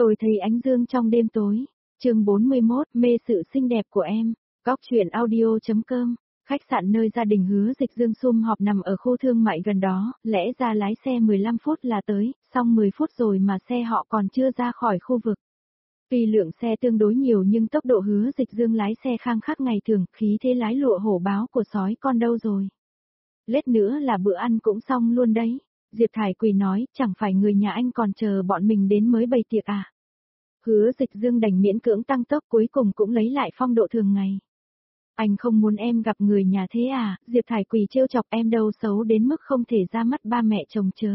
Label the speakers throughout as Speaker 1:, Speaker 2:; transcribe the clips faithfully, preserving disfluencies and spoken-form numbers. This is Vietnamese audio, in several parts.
Speaker 1: Tôi thấy ánh dương trong đêm tối. Chương bốn mươi mốt, mê sự xinh đẹp của em. Góc truyện audio.com. Khách sạn nơi gia đình Hứa Dịch Dương sum họp nằm ở khu thương mại gần đó, lẽ ra lái xe mười lăm phút là tới, xong mười phút rồi mà xe họ còn chưa ra khỏi khu vực. Tuy lượng xe tương đối nhiều nhưng tốc độ Hứa Dịch Dương lái xe khang khắc ngày thường, khí thế lái lụa hổ báo của sói con đâu rồi. Lết nữa là bữa ăn cũng xong luôn đấy. Diệp Thải Quỳ nói, chẳng phải người nhà anh còn chờ bọn mình đến mới bày tiệc à. Hứa Dịch Dương đành miễn cưỡng tăng tốc, cuối cùng cũng lấy lại phong độ thường ngày. Anh không muốn em gặp người nhà thế à? Diệp Thải Quỳ trêu chọc, em đâu xấu đến mức không thể ra mắt ba mẹ chồng chớ.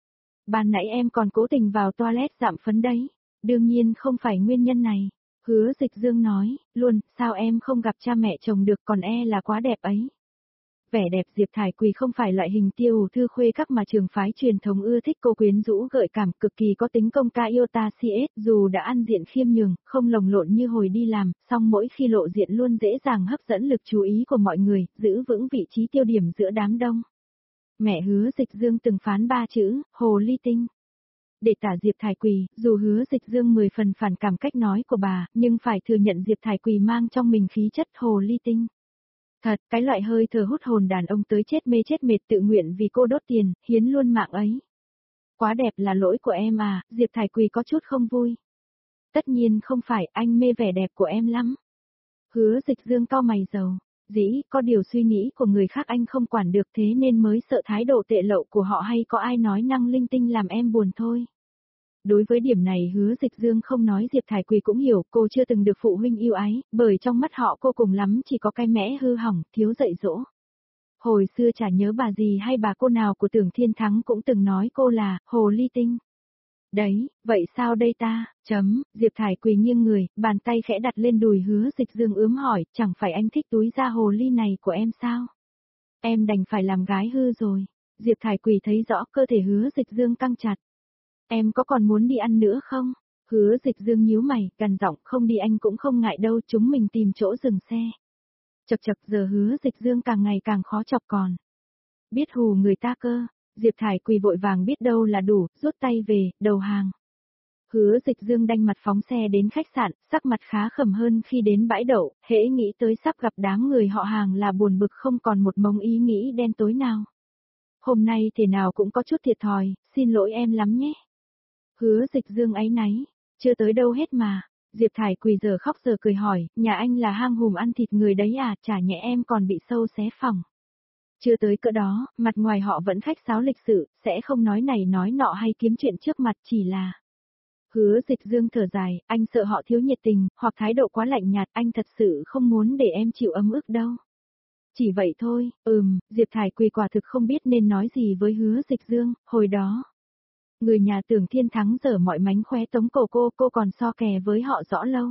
Speaker 1: Ban nãy em còn cố tình vào toilet dạm phấn đấy. Đương nhiên không phải nguyên nhân này. Hứa Dịch Dương nói, luôn, sao em không gặp cha mẹ chồng được, còn e là quá đẹp ấy. Vẻ đẹp Diệp Thải Quỳ không phải loại hình tiêu thư khuê các mà trường phái truyền thống ưa thích, cô quyến rũ gợi cảm, cực kỳ có tính công ca yêu ta si ết, dù đã ăn diện khiêm nhường, không lồng lộn như hồi đi làm, song mỗi khi lộ diện luôn dễ dàng hấp dẫn lực chú ý của mọi người, giữ vững vị trí tiêu điểm giữa đám đông. Mẹ Hứa Dịch Dương từng phán ba chữ, hồ ly tinh. Để tả Diệp Thải Quỳ, dù Hứa Dịch Dương mười phần phản cảm cách nói của bà, nhưng phải thừa nhận Diệp Thải Quỳ mang trong mình khí chất hồ ly tinh. Thật, cái loại hơi thở hút hồn đàn ông tới chết mê chết mệt tự nguyện vì cô đốt tiền, hiến luôn mạng ấy. Quá đẹp là lỗi của em à, Diệp Thải Quỳ có chút không vui. Tất nhiên không phải, anh mê vẻ đẹp của em lắm. Hứa Dịch Dương cau mày rầu, dĩ, có điều suy nghĩ của người khác anh không quản được, thế nên mới sợ thái độ tệ lậu của họ hay có ai nói năng linh tinh làm em buồn thôi. Đối với điểm này Hứa Dịch Dương không nói, Diệp Thải Quỳ cũng hiểu, cô chưa từng được phụ huynh yêu ái, bởi trong mắt họ cô cùng lắm chỉ có cái mẽ hư hỏng, thiếu dạy dỗ. Hồi xưa chả nhớ bà gì hay bà cô nào của Tưởng Thiên Thắng cũng từng nói cô là hồ ly tinh. Đấy, vậy sao đây ta? Chấm, Diệp Thải Quỳ nghiêng người, bàn tay khẽ đặt lên đùi Hứa Dịch Dương ướm hỏi, chẳng phải anh thích túi da hồ ly này của em sao? Em đành phải làm gái hư rồi. Diệp Thải Quỳ thấy rõ cơ thể Hứa Dịch Dương căng chặt. Em có còn muốn đi ăn nữa không? Hứa Dịch Dương nhíu mày, gằn giọng, không đi anh cũng không ngại đâu, chúng mình tìm chỗ dừng xe. Chật chật, giờ Hứa Dịch Dương càng ngày càng khó chọc còn. Biết hù người ta cơ. Diệp Thải Quỳ vội vàng biết đâu là đủ, rút tay về, đầu hàng. Hứa Dịch Dương đanh mặt phóng xe đến khách sạn, sắc mặt khá khẩm hơn khi đến bãi đậu, hễ nghĩ tới sắp gặp đám người họ hàng là buồn bực không còn một mống ý nghĩ đen tối nào. Hôm nay thế nào cũng có chút thiệt thòi, xin lỗi em lắm nhé. Hứa Dịch Dương áy náy, chưa tới đâu hết mà. Diệp Thải Quỳ giờ khóc giờ cười hỏi, nhà anh là hang hùm ăn thịt người đấy à, chả nhẽ em còn bị sâu xé phòng. Chưa tới cỡ đó, mặt ngoài họ vẫn khách sáo lịch sự, sẽ không nói này nói nọ hay kiếm chuyện trước mặt, chỉ là... Hứa Dịch Dương thở dài, anh sợ họ thiếu nhiệt tình, hoặc thái độ quá lạnh nhạt, anh thật sự không muốn để em chịu ấm ức đâu. Chỉ vậy thôi, ừm, Diệp Thải Quỳ quả thực không biết nên nói gì với Hứa Dịch Dương, hồi đó. Người nhà Tưởng Thiên Thắng dở mọi mánh khóe tống cổ cô, cô còn so kè với họ rõ lâu.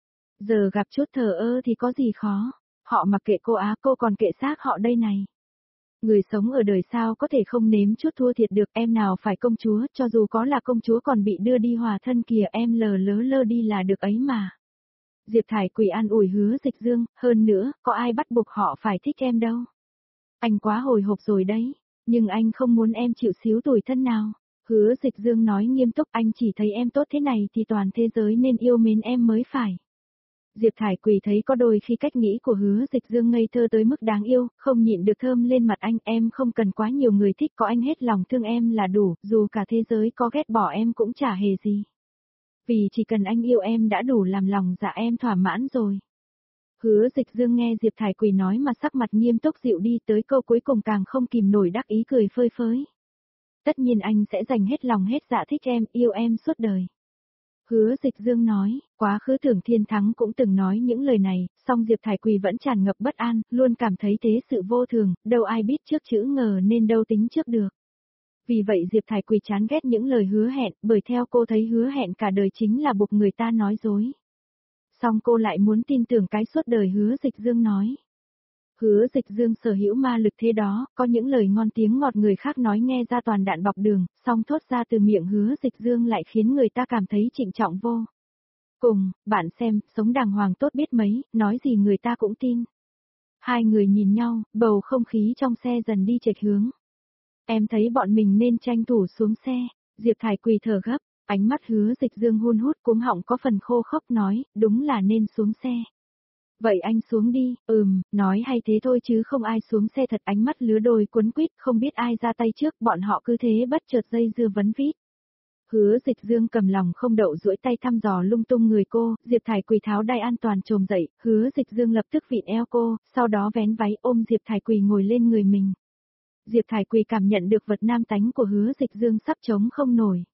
Speaker 1: Giờ gặp chút thờ ơ thì có gì khó, họ mặc kệ cô á, cô còn kệ xác họ đây này. Người sống ở đời sao có thể không nếm chút thua thiệt được, em nào phải công chúa, cho dù có là công chúa còn bị đưa đi hòa thân kìa, em lờ lớ lơ đi là được ấy mà. Diệp Thải Quỳ an ủi Hứa Dịch Dương, hơn nữa, có ai bắt buộc họ phải thích em đâu. Anh quá hồi hộp rồi đấy, nhưng anh không muốn em chịu xíu tủi thân nào. Hứa Dịch Dương nói nghiêm túc, anh chỉ thấy em tốt thế này thì toàn thế giới nên yêu mến em mới phải. Diệp Thải Quỳ thấy có đôi khi cách nghĩ của Hứa Dịch Dương ngây thơ tới mức đáng yêu, không nhịn được thơm lên mặt anh, em không cần quá nhiều người thích, có anh hết lòng thương em là đủ, dù cả thế giới có ghét bỏ em cũng chả hề gì. Vì chỉ cần anh yêu em đã đủ làm lòng dạ em thỏa mãn rồi. Hứa Dịch Dương nghe Diệp Thải Quỳ nói mà sắc mặt nghiêm túc dịu đi, tới câu cuối cùng càng không kìm nổi đắc ý cười phơi phới. Tất nhiên anh sẽ dành hết lòng hết dạ thích em, yêu em suốt đời. Hứa Dịch Dương nói, quá khứ Tưởng Thiên Thắng cũng từng nói những lời này, song Diệp Thải Quỳ vẫn tràn ngập bất an, luôn cảm thấy thế sự vô thường, đâu ai biết trước chữ ngờ nên đâu tính trước được. Vì vậy Diệp Thải Quỳ chán ghét những lời hứa hẹn, bởi theo cô thấy hứa hẹn cả đời chính là buộc người ta nói dối. Song cô lại muốn tin tưởng cái suốt đời Hứa Dịch Dương nói. Hứa Dịch Dương sở hữu ma lực thế đó, có những lời ngon tiếng ngọt người khác nói nghe ra toàn đạn bọc đường, song thốt ra từ miệng Hứa Dịch Dương lại khiến người ta cảm thấy trịnh trọng vô cùng. Bạn xem, sống đàng hoàng tốt biết mấy, nói gì người ta cũng tin. Hai người nhìn nhau, bầu không khí trong xe dần đi chệch hướng. Em thấy bọn mình nên tranh thủ xuống xe. Diệp Thải Quỳ thở gấp, Ánh mắt Hứa Dịch Dương hun hút cuống họng có phần khô khốc nói, đúng là nên xuống xe. Vậy anh xuống đi, ừm, nói hay thế thôi chứ không ai xuống xe thật, ánh mắt lứa đôi cuốn quýt, không biết ai ra tay trước, bọn họ cứ thế bất chợt dây dưa vấn vít. Hứa Dịch Dương cầm lòng không đậu duỗi tay thăm dò lung tung người cô, Diệp Thải Quỳ tháo đai an toàn trồm dậy, Hứa Dịch Dương lập tức vịn eo cô, sau đó vén váy ôm Diệp Thải Quỳ ngồi lên người mình. Diệp Thải Quỳ cảm nhận được vật nam tánh của Hứa Dịch Dương sắp chống không nổi.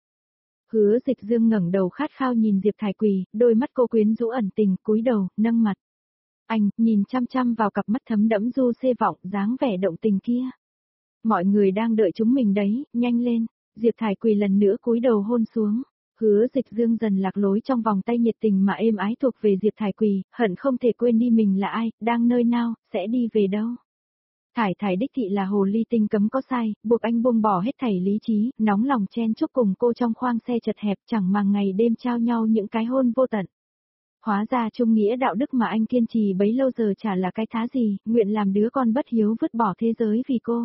Speaker 1: Hứa Dịch Dương ngẩng đầu khát khao nhìn Diệp Thải Quỳ, đôi mắt cô quyến rũ ẩn tình, cúi đầu, nâng mặt. Anh, nhìn chăm chăm vào cặp mắt thấm đẫm du xê vọng, dáng vẻ động tình kia. Mọi người đang đợi chúng mình đấy, nhanh lên. Diệp Thải Quỳ lần nữa cúi đầu hôn xuống. Hứa Dịch Dương dần lạc lối trong vòng tay nhiệt tình mà êm ái thuộc về Diệp Thải Quỳ, hận không thể quên đi mình là ai, đang nơi nào, sẽ đi về đâu. Thải Thải đích thị là hồ ly tinh cấm có sai, buộc anh buông bỏ hết thảy lý trí, nóng lòng chen chúc cùng cô trong khoang xe chật hẹp, chẳng màng ngày đêm trao nhau những cái hôn vô tận. Hóa ra trung nghĩa đạo đức mà anh kiên trì bấy lâu giờ chả là cái thá gì, nguyện làm đứa con bất hiếu vứt bỏ thế giới vì cô.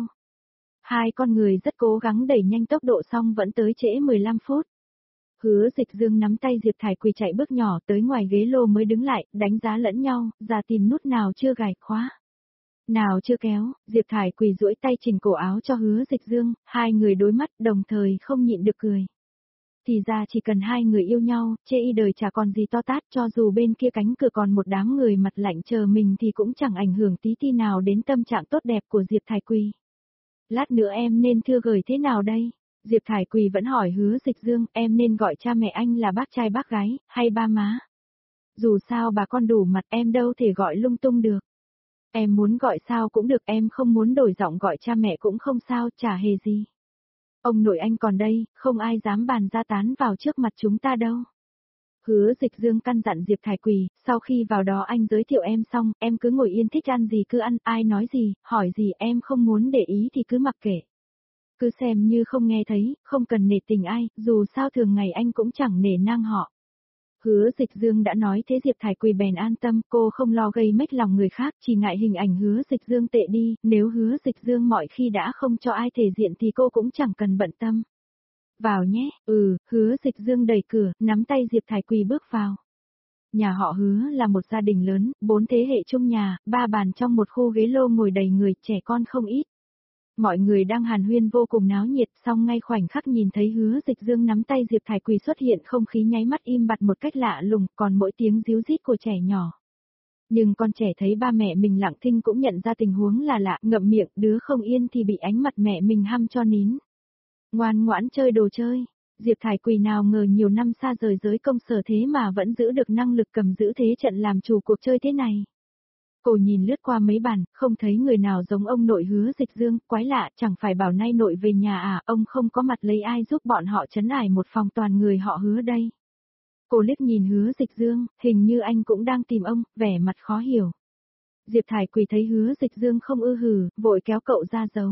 Speaker 1: Hai con người rất cố gắng đẩy nhanh tốc độ xong vẫn tới trễ mười lăm phút. Hứa Dịch Dương nắm tay Diệp Thải Quỳ chạy bước nhỏ tới ngoài ghế lô mới đứng lại, đánh giá lẫn nhau, ra tìm nút nào chưa gài khóa. Nào chưa kéo, Diệp Thải Quỳ duỗi tay chỉnh cổ áo cho Hứa Dịch Dương, hai người đối mắt đồng thời không nhịn được cười. Thì ra chỉ cần hai người yêu nhau, chê y đời chả còn gì to tát, cho dù bên kia cánh cửa còn một đám người mặt lạnh chờ mình thì cũng chẳng ảnh hưởng tí ti nào đến tâm trạng tốt đẹp của Diệp Thải Quỳ. Lát nữa em nên thưa gửi thế nào đây? Diệp Thải Quỳ vẫn hỏi Hứa Dịch Dương, em nên gọi cha mẹ anh là bác trai bác gái, hay ba má? Dù sao bà con đủ mặt em đâu thể gọi lung tung được. Em muốn gọi sao cũng được, em không muốn đổi giọng gọi cha mẹ cũng không sao, chả hề gì. Ông nội anh còn đây, không ai dám bàn ra tán vào trước mặt chúng ta đâu. Hứa Dịch Dương căn dặn Diệp Thải Quỳ, sau khi vào đó anh giới thiệu em xong, em cứ ngồi yên thích ăn gì cứ ăn, ai nói gì, hỏi gì em không muốn để ý thì cứ mặc kệ. Cứ xem như không nghe thấy, không cần nể tình ai, dù sao thường ngày anh cũng chẳng nể nang họ. Hứa Dịch Dương đã nói thế Diệp Thải Quỳ bèn an tâm, cô không lo gây mếch lòng người khác, chỉ ngại hình ảnh Hứa Dịch Dương tệ đi, nếu Hứa Dịch Dương mọi khi đã không cho ai thể diện thì cô cũng chẳng cần bận tâm. Vào nhé, ừ, Hứa Dịch Dương đẩy cửa, nắm tay Diệp Thải Quỳ bước vào. Nhà họ Hứa là một gia đình lớn, bốn thế hệ chung nhà, ba bàn trong một khu ghế lô ngồi đầy người, trẻ con không ít. Mọi người đang hàn huyên vô cùng náo nhiệt, song ngay khoảnh khắc nhìn thấy Hứa Dịch Dương nắm tay Diệp Thải Quỳ xuất hiện, không khí nháy mắt im bặt một cách lạ lùng, còn mỗi tiếng ríu rít của trẻ nhỏ. Nhưng con trẻ thấy ba mẹ mình lặng thinh cũng nhận ra tình huống là lạ, ngậm miệng, đứa không yên thì bị ánh mặt mẹ mình hăm cho nín. Ngoan ngoãn chơi đồ chơi. Diệp Thải Quỳ nào ngờ nhiều năm xa rời giới công sở thế mà vẫn giữ được năng lực cầm giữ thế trận làm chủ cuộc chơi thế này. Cô nhìn lướt qua mấy bàn, không thấy người nào giống ông nội Hứa Dịch Dương, quái lạ, chẳng phải bảo nay nội về nhà à, ông không có mặt lấy ai giúp bọn họ trấn ải một phòng toàn người họ Hứa đây. Cô liếc nhìn Hứa Dịch Dương, hình như anh cũng đang tìm ông, vẻ mặt khó hiểu. Diệp Thải Quỳ thấy Hứa Dịch Dương không ư hử, vội kéo cậu ra giấu.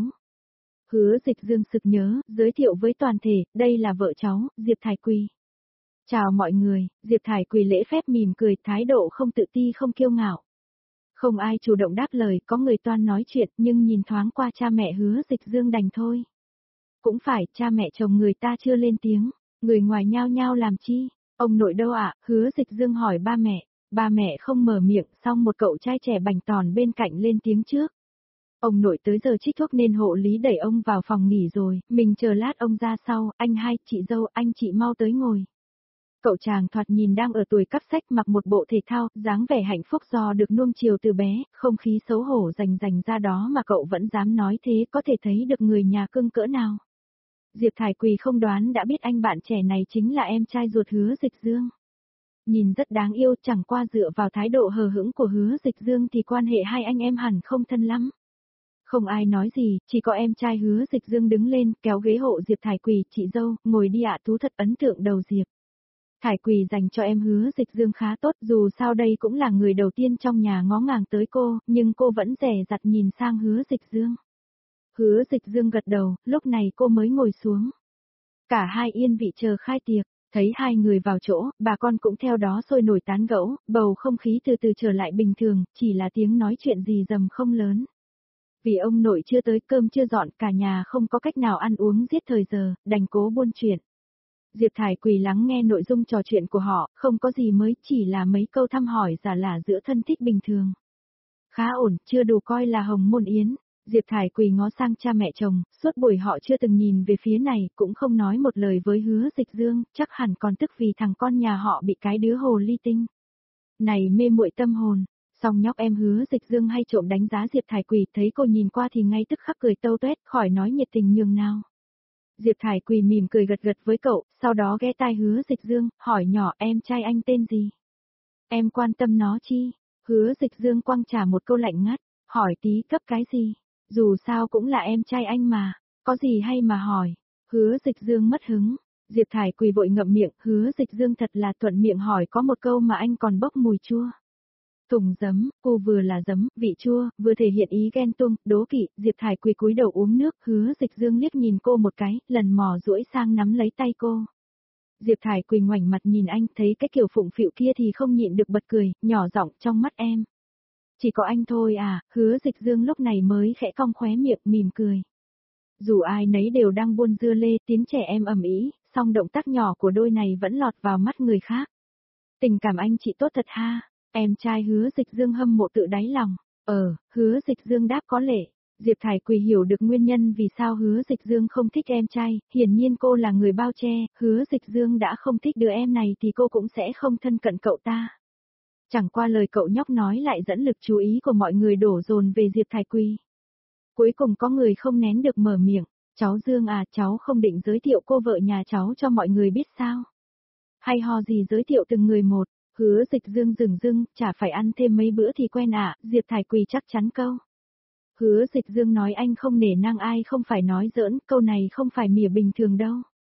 Speaker 1: Hứa Dịch Dương sực nhớ, giới thiệu với toàn thể, đây là vợ cháu, Diệp Thải Quỳ. Chào mọi người, Diệp Thải Quỳ lễ phép mỉm cười, thái độ không tự ti không kiêu ngạo. Không ai chủ động đáp lời, có người toan nói chuyện nhưng nhìn thoáng qua cha mẹ Hứa Dịch Dương đành thôi. Cũng phải, cha mẹ chồng người ta chưa lên tiếng, người ngoài nhao nhao làm chi, ông nội đâu ạ, Hứa Dịch Dương hỏi ba mẹ, ba mẹ không mở miệng, xong một cậu trai trẻ bảnh tòn bên cạnh lên tiếng trước. Ông nội tới giờ trích thuốc nên hộ lý đẩy ông vào phòng nghỉ rồi, mình chờ lát ông ra sau, anh hai, chị dâu, anh chị mau tới ngồi. Cậu chàng thoạt nhìn đang ở tuổi cắp sách mặc một bộ thể thao, dáng vẻ hạnh phúc do được nuông chiều từ bé, không khí xấu hổ rành rành ra đó mà cậu vẫn dám nói thế, có thể thấy được người nhà cưng cỡ nào. Diệp Thải Quỳ không đoán đã biết anh bạn trẻ này chính là em trai ruột Hứa Dịch Dương. Nhìn rất đáng yêu, chẳng qua dựa vào thái độ hờ hững của Hứa Dịch Dương thì quan hệ hai anh em hẳn không thân lắm. Không ai nói gì, chỉ có em trai Hứa Dịch Dương đứng lên, kéo ghế hộ Diệp Thải Quỳ, chị dâu, ngồi đi ạ, Tú thật ấn tượng đầu Diệp. Thải Quỳ dành cho em Hứa Dịch Dương khá tốt, dù sao đây cũng là người đầu tiên trong nhà ngó ngàng tới cô, nhưng cô vẫn dè dặt nhìn sang Hứa Dịch Dương. Hứa Dịch Dương gật đầu, lúc này cô mới ngồi xuống. Cả hai yên vị chờ khai tiệc, thấy hai người vào chỗ, bà con cũng theo đó sôi nổi tán gẫu, bầu không khí từ từ trở lại bình thường, chỉ là tiếng nói chuyện gì dầm không lớn. Vì ông nội chưa tới, cơm chưa dọn, cả nhà không có cách nào ăn uống giết thời giờ, đành cố buôn chuyện. Diệp Thải Quỳ lắng nghe nội dung trò chuyện của họ, không có gì mới, chỉ là mấy câu thăm hỏi giả lả giữa thân thích bình thường. Khá ổn, chưa đủ coi là hồng môn yến. Diệp Thải Quỳ ngó sang cha mẹ chồng, suốt buổi họ chưa từng nhìn về phía này, cũng không nói một lời với Hứa Dịch Dương, chắc hẳn còn tức vì thằng con nhà họ bị cái đứa hồ ly tinh này mê muội tâm hồn. Song nhóc em Hứa Dịch Dương hay trộm đánh giá Diệp Thải Quỳ, thấy cô nhìn qua thì ngay tức khắc cười tâu tuét, khỏi nói nhiệt tình nhường nào. Diệp Thải Quỳ mỉm cười gật gật với cậu, sau đó ghé tai Hứa Dịch Dương, hỏi nhỏ em trai anh tên gì? Em quan tâm nó chi? Hứa Dịch Dương quăng trả một câu lạnh ngắt, hỏi tí cấp cái gì? Dù sao cũng là em trai anh mà, có gì hay mà hỏi? Hứa Dịch Dương mất hứng, Diệp Thải Quỳ vội ngậm miệng, Hứa Dịch Dương thật là thuận miệng hỏi có một câu mà anh còn bốc mùi chua. Tùng giấm, cô vừa là giấm, vị chua, vừa thể hiện ý ghen tuông, đố kỵ. Diệp Thải Quỳ cúi đầu uống nước, Hứa Dịch Dương liếc nhìn cô một cái, lần mò duỗi sang nắm lấy tay cô. Diệp Thải Quỳ ngoảnh mặt nhìn anh, thấy cái kiểu phụng phịu kia thì không nhịn được bật cười, nhỏ giọng trong mắt em. Chỉ có anh thôi à, Hứa Dịch Dương lúc này mới khẽ cong khóe miệng mỉm cười. Dù ai nấy đều đang buôn dưa lê, tiếng trẻ em ầm ĩ, song động tác nhỏ của đôi này vẫn lọt vào mắt người khác. Tình cảm anh chị tốt thật ha. Em trai Hứa Dịch Dương hâm mộ tự đáy lòng. Ờ, Hứa Dịch Dương đáp có lệ. Diệp Thải Quỳ hiểu được nguyên nhân vì sao Hứa Dịch Dương không thích em trai, hiển nhiên cô là người bao che, Hứa Dịch Dương đã không thích đứa em này thì cô cũng sẽ không thân cận cậu ta. Chẳng qua lời cậu nhóc nói lại dẫn lực chú ý của mọi người đổ dồn về Diệp Thải Quỳ. Cuối cùng có người không nén được mở miệng, cháu Dương à, cháu không định giới thiệu cô vợ nhà cháu cho mọi người biết sao? Hay ho gì giới thiệu từng người một? Hứa Dịch Dương dừng dưng, chả phải ăn thêm mấy bữa thì quen ạ, à, Diệp Thải Quỳ chắc chắn câu. Hứa Dịch Dương nói anh không nể nang ai không phải nói giỡn, câu này không phải mỉa bình thường đâu.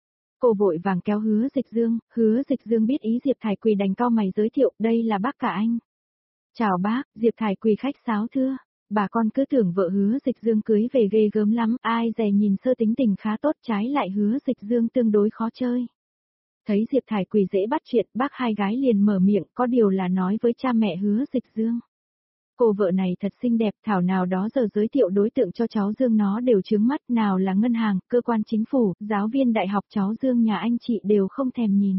Speaker 1: Cô vội vàng kéo Hứa Dịch Dương, Hứa Dịch Dương biết ý Diệp Thải Quỳ đành cau mày giới thiệu, đây là bác cả anh. Chào bác, Diệp Thải Quỳ khách sáo thưa, bà con cứ tưởng vợ Hứa Dịch Dương cưới về ghê gớm lắm, ai dè nhìn sơ tính tình khá tốt trái lại Hứa Dịch Dương tương đối khó chơi. Thấy Diệp Thải Quỳ dễ bắt chuyện, bác hai gái liền mở miệng, có điều là nói với cha mẹ Hứa Dịch Dương. Cô vợ này thật xinh đẹp, thảo nào đó giờ giới thiệu đối tượng cho cháu Dương nó đều trướng mắt, nào là ngân hàng, cơ quan chính phủ, giáo viên đại học cháu Dương nhà anh chị đều không thèm nhìn.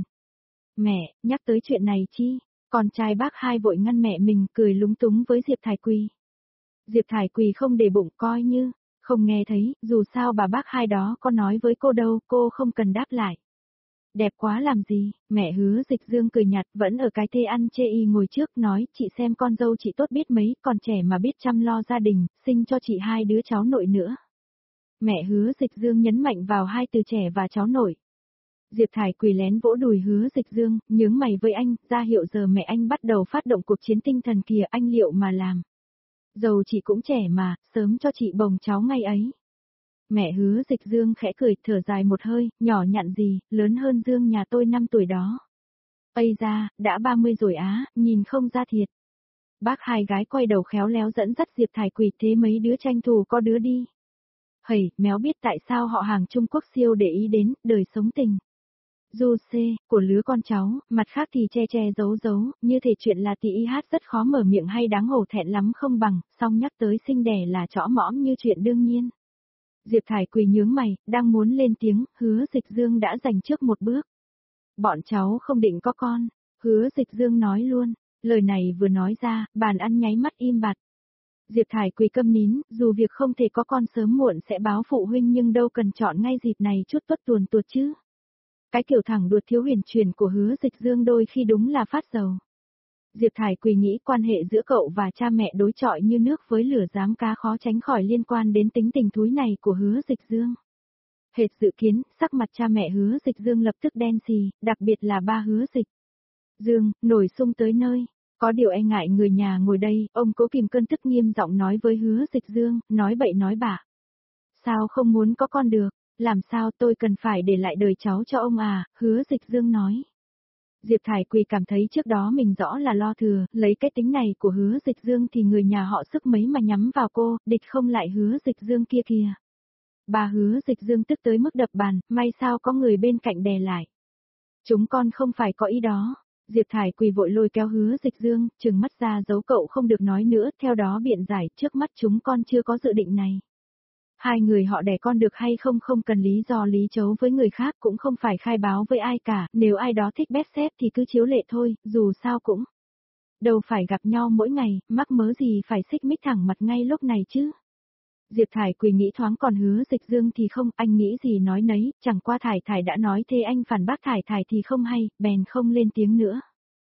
Speaker 1: Mẹ, nhắc tới chuyện này chi? Con trai bác hai vội ngăn mẹ mình, cười lúng túng với Diệp Thải Quỳ. Diệp Thải Quỳ không để bụng coi như, không nghe thấy, dù sao bà bác hai đó có nói với cô đâu, cô không cần đáp lại. Đẹp quá làm gì, mẹ Hứa Dịch Dương cười nhạt vẫn ở cái thê ăn chê y ngồi trước nói, chị xem con dâu chị tốt biết mấy, còn trẻ mà biết chăm lo gia đình, sinh cho chị hai đứa cháu nội nữa. Mẹ Hứa Dịch Dương nhấn mạnh vào hai từ trẻ và cháu nội. Diệp Thải Quỳ lén vỗ đùi Hứa Dịch Dương, nhướng mày với anh, ra hiệu giờ mẹ anh bắt đầu phát động cuộc chiến tinh thần kìa, anh liệu mà làm. Dầu chị cũng trẻ mà, sớm cho chị bồng cháu ngay ấy. Mẹ Hứa Dịch Dương khẽ cười, thở dài một hơi, nhỏ nhặn gì, lớn hơn Dương nhà tôi năm tuổi đó. Ây da, đã ba mươi rồi á, nhìn không ra thiệt. Bác hai gái quay đầu khéo léo dẫn dắt Diệp Thải Quỳ, thế mấy đứa tranh thủ có đứa đi. Hầy, méo biết tại sao họ hàng Trung Quốc siêu để ý đến, đời sống tình. Du xê, của lứa con cháu, mặt khác thì che che giấu giấu, như thể chuyện là tỷ y hát rất khó mở miệng hay đáng hổ thẹn lắm không bằng, song nhắc tới sinh đẻ là trõ mõm như chuyện đương nhiên. Diệp Thải Quỳ nhướng mày, đang muốn lên tiếng, Hứa Dịch Dương đã giành trước một bước. Bọn cháu không định có con, Hứa Dịch Dương nói luôn, lời này vừa nói ra, bàn ăn nháy mắt im bặt. Diệp Thải Quỳ câm nín, dù việc không thể có con sớm muộn sẽ báo phụ huynh nhưng đâu cần chọn ngay dịp này chút tuất tuồn tuột chứ. Cái kiểu thẳng đuột thiếu huyền chuyển của Hứa Dịch Dương đôi khi đúng là phát dầu. Diệp Thải Quỳ nghĩ quan hệ giữa cậu và cha mẹ đối chọi như nước với lửa giám cá khó tránh khỏi liên quan đến tính tình thúi này của Hứa Dịch Dương. Hệt dự kiến, sắc mặt cha mẹ Hứa Dịch Dương lập tức đen xì, đặc biệt là ba Hứa Dịch Dương, nổi sung tới nơi. Có điều e ngại người nhà ngồi đây, ông cố kìm cơn tức nghiêm giọng nói với Hứa Dịch Dương, nói bậy nói bạ. Sao không muốn có con được, làm sao tôi cần phải để lại đời cháu cho ông à, Hứa Dịch Dương nói. Diệp Thải Quỳ cảm thấy trước đó mình rõ là lo thừa, lấy cái tính này của Hứa Dịch Dương thì người nhà họ sức mấy mà nhắm vào cô, địch không lại Hứa Dịch Dương kia kìa. Bà Hứa Dịch Dương tức tới mức đập bàn, may sao có người bên cạnh đè lại. Chúng con không phải có ý đó. Diệp Thải Quỳ vội lôi kéo Hứa Dịch Dương, trừng mắt ra giấu cậu không được nói nữa, theo đó biện giải, trước mắt chúng con chưa có dự định này. Hai người họ đẻ con được hay không không cần lý do lý chấu với người khác, cũng không phải khai báo với ai cả, nếu ai đó thích bét xếp thì cứ chiếu lệ thôi, dù sao cũng đâu phải gặp nhau mỗi ngày, mắc mớ gì phải xích mích thẳng mặt ngay lúc này chứ. Diệp Thải Quỳ nghĩ thoáng, còn Hứa Dịch Dương thì không, anh nghĩ gì nói nấy, chẳng qua Thải Thải đã nói thế anh phản bác Thải Thải thì không hay, bèn không lên tiếng nữa.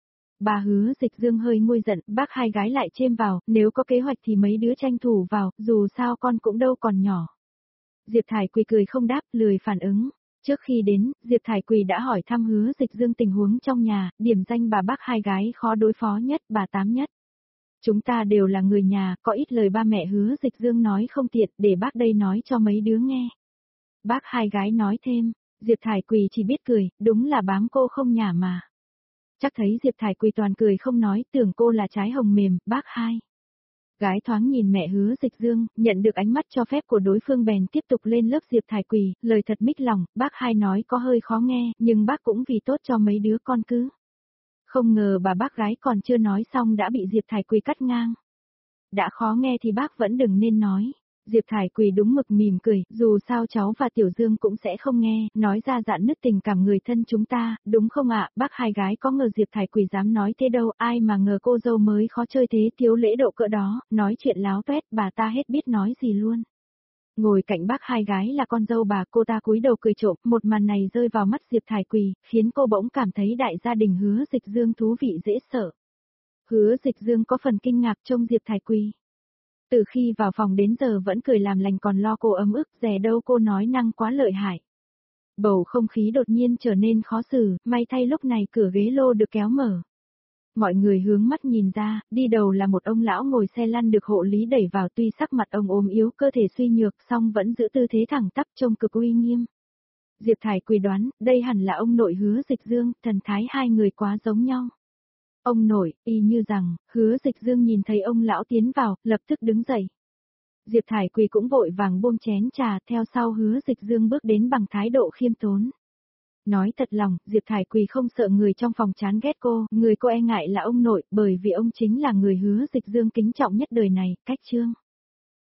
Speaker 1: Bà Hứa Dịch Dương hơi nguôi giận, bác hai gái lại chêm vào, nếu có kế hoạch thì mấy đứa tranh thủ vào, dù sao con cũng đâu còn nhỏ. Diệp Thải Quỳ cười không đáp, lười phản ứng. Trước khi đến, Diệp Thải Quỳ đã hỏi thăm Hứa Dịch Dương tình huống trong nhà, điểm danh bà bác hai gái khó đối phó nhất, bà Tám nhất. Chúng ta đều là người nhà, có ít lời ba mẹ Hứa Dịch Dương nói không tiện, để bác đây nói cho mấy đứa nghe. Bác hai gái nói thêm, Diệp Thải Quỳ chỉ biết cười, đúng là bám cô không nhả mà. Chắc thấy Diệp Thải Quỳ toàn cười không nói, tưởng cô là trái hồng mềm, bác hai. Gái thoáng nhìn mẹ Hứa Dịch Dương, nhận được ánh mắt cho phép của đối phương bèn tiếp tục lên lớp Diệp Thải Quỳ, lời thật mít lòng, bác hai nói có hơi khó nghe, nhưng bác cũng vì tốt cho mấy đứa con cứ. Không ngờ bà bác gái còn chưa nói xong đã bị Diệp Thải Quỳ cắt ngang. Đã khó nghe thì bác vẫn đừng nên nói. Diệp Thải Quỳ đúng mực mỉm cười, dù sao cháu và Tiểu Dương cũng sẽ không nghe, nói ra dạn nứt tình cảm người thân chúng ta, đúng không ạ? Bác hai gái có ngờ Diệp Thải Quỳ dám nói thế đâu, ai mà ngờ cô dâu mới khó chơi thế, thiếu lễ độ cỡ đó, nói chuyện láo toét, bà ta hết biết nói gì luôn. Ngồi cạnh bác hai gái là con dâu bà, cô ta cúi đầu cười trộm, một màn này rơi vào mắt Diệp Thải Quỳ, khiến cô bỗng cảm thấy đại gia đình Hứa Dịch Dương thú vị dễ sợ. Hứa Dịch Dương có phần kinh ngạc trông Diệp Thải Quỳ. Từ khi vào phòng đến giờ vẫn cười làm lành, còn lo cô ấm ức, dè đâu cô nói năng quá lợi hại. Bầu không khí đột nhiên trở nên khó xử, may thay lúc này cửa ghế lô được kéo mở. Mọi người hướng mắt nhìn ra, đi đầu là một ông lão ngồi xe lăn được hộ lý đẩy vào, tuy sắc mặt ông ốm yếu, cơ thể suy nhược, song vẫn giữ tư thế thẳng tắp trông cực uy nghiêm. Diệp Thải Quỳ đoán, đây hẳn là ông nội Hứa Dịch Dương, thần thái hai người quá giống nhau. Ông nội, y như rằng, Hứa Dịch Dương nhìn thấy ông lão tiến vào, lập tức đứng dậy. Diệp Thải Quỳ cũng vội vàng buông chén trà, theo sau Hứa Dịch Dương bước đến bằng thái độ khiêm tốn. Nói thật lòng, Diệp Thải Quỳ không sợ người trong phòng chán ghét cô, người cô e ngại là ông nội, bởi vì ông chính là người Hứa Dịch Dương kính trọng nhất đời này, cách Trương.